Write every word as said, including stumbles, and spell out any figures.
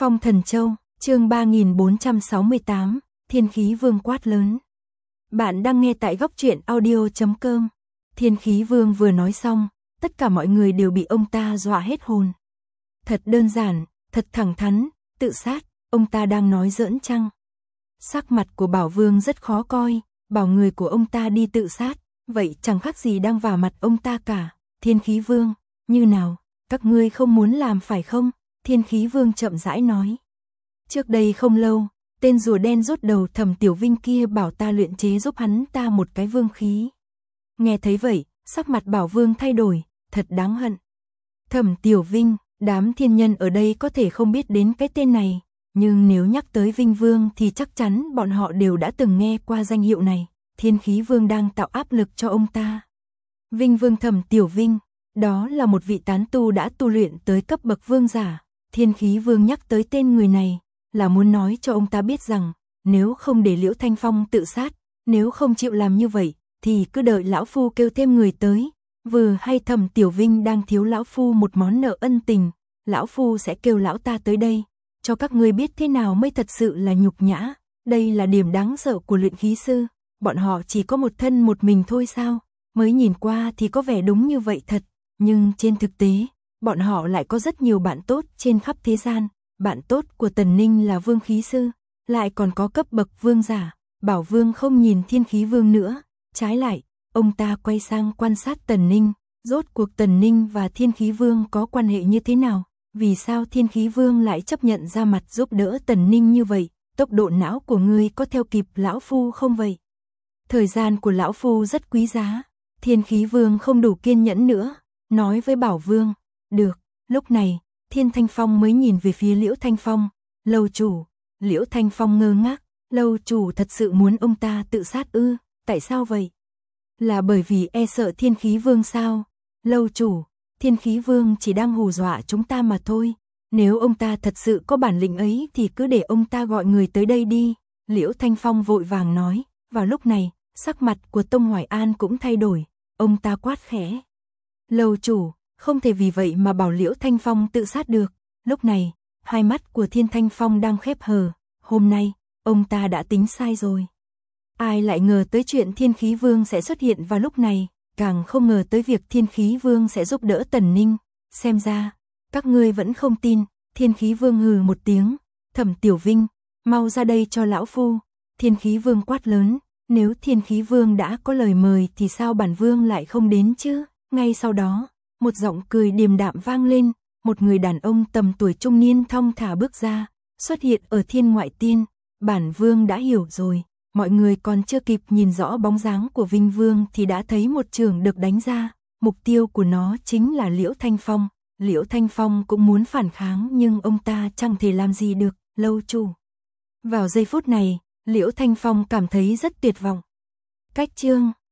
Phong Thần Châu, chương ba nghìn bốn trăm sáu mươi tám, Thiên Khí Vương quát lớn. Bạn đang nghe tại góc truyện audio chấm com. Thiên Khí Vương vừa nói xong, tất cả mọi người đều bị ông ta dọa hết hồn. Thật đơn giản, thật thẳng thắn, tự sát, ông ta đang nói giỡn chăng? Sắc mặt của Bảo Vương rất khó coi, bảo người của ông ta đi tự sát, vậy chẳng khác gì đang vả mặt ông ta cả. Thiên Khí Vương, như nào, các ngươi không muốn làm phải không? Thiên Khí Vương chậm rãi nói. Trước đây không lâu, tên rùa đen rút đầu Thẩm Tiểu Vinh kia bảo ta luyện chế giúp hắn ta một cái vương khí. Nghe thấy vậy, sắc mặt Bảo Vương thay đổi, thật đáng hận. Thẩm Tiểu Vinh, đám thiên nhân ở đây có thể không biết đến cái tên này, nhưng nếu nhắc tới Vinh Vương thì chắc chắn bọn họ đều đã từng nghe qua danh hiệu này. Thiên Khí Vương đang tạo áp lực cho ông ta. Vinh Vương Thẩm Tiểu Vinh, đó là một vị tán tu đã tu luyện tới cấp bậc vương giả. Thiên Khí Vương nhắc tới tên người này, là muốn nói cho ông ta biết rằng, nếu không để Liễu Thanh Phong tự sát, nếu không chịu làm như vậy, thì cứ đợi lão phu kêu thêm người tới. Vừa hay Thẩm Tiểu Vinh đang thiếu lão phu một món nợ ân tình, lão phu sẽ kêu lão ta tới đây, cho các ngươi biết thế nào mới thật sự là nhục nhã. Đây là điểm đáng sợ của luyện khí sư, bọn họ chỉ có một thân một mình thôi sao? Mới nhìn qua thì có vẻ đúng như vậy thật, nhưng trên thực tế, bọn họ lại có rất nhiều bạn tốt trên khắp thế gian. Bạn tốt của Tần Ninh là vương khí sư, lại còn có cấp bậc vương giả. Bảo Vương không nhìn Thiên Khí Vương nữa, trái lại, ông ta quay sang quan sát Tần Ninh. Rốt cuộc Tần Ninh và Thiên Khí Vương có quan hệ như thế nào? Vì sao Thiên Khí Vương lại chấp nhận ra mặt giúp đỡ Tần Ninh như vậy? Tốc độ não của ngươi có theo kịp lão phu không vậy? Thời gian của lão phu rất quý giá. Thiên Khí Vương không đủ kiên nhẫn nữa, nói với Bảo Vương. Được, lúc này, Thiên Thanh Phong mới nhìn về phía Liễu Thanh Phong. Lâu chủ, Liễu Thanh Phong ngơ ngác, lâu chủ thật sự muốn ông ta tự sát ư? Tại sao vậy? Là bởi vì e sợ Thiên Khí Vương sao? Lâu chủ, Thiên Khí Vương chỉ đang hù dọa chúng ta mà thôi. Nếu ông ta thật sự có bản lĩnh ấy thì cứ để ông ta gọi người tới đây đi. Liễu Thanh Phong vội vàng nói. Vào lúc này, sắc mặt của Tông Hoài An cũng thay đổi. Ông ta quát khẽ. Lâu chủ, không thể vì vậy mà bảo Liễu Thanh Phong tự sát được. Lúc này, hai mắt của Thiên Thanh Phong đang khép hờ. Hôm nay, ông ta đã tính sai rồi. Ai lại ngờ tới chuyện Thiên Khí Vương sẽ xuất hiện vào lúc này, càng không ngờ tới việc Thiên Khí Vương sẽ giúp đỡ Tần Ninh. Xem ra, các ngươi vẫn không tin. Thiên Khí Vương hừ một tiếng. Thẩm Tiểu Vinh, mau ra đây cho lão phu. Thiên Khí Vương quát lớn. Nếu Thiên Khí Vương đã có lời mời thì sao bản vương lại không đến chứ? Ngay sau đó, một giọng cười điềm đạm vang lên, một người đàn ông tầm tuổi trung niên thong thả bước ra, xuất hiện ở Thiên Ngoại Tiên. Bản vương đã hiểu rồi, mọi người còn chưa kịp nhìn rõ bóng dáng của Vinh Vương thì đã thấy một chưởng được đánh ra, mục tiêu của nó chính là Liễu Thanh Phong. Liễu Thanh Phong cũng muốn phản kháng nhưng ông ta chẳng thể làm gì được. Lâu chủ. Vào giây phút này, Liễu Thanh Phong cảm thấy rất tuyệt vọng. Cách chương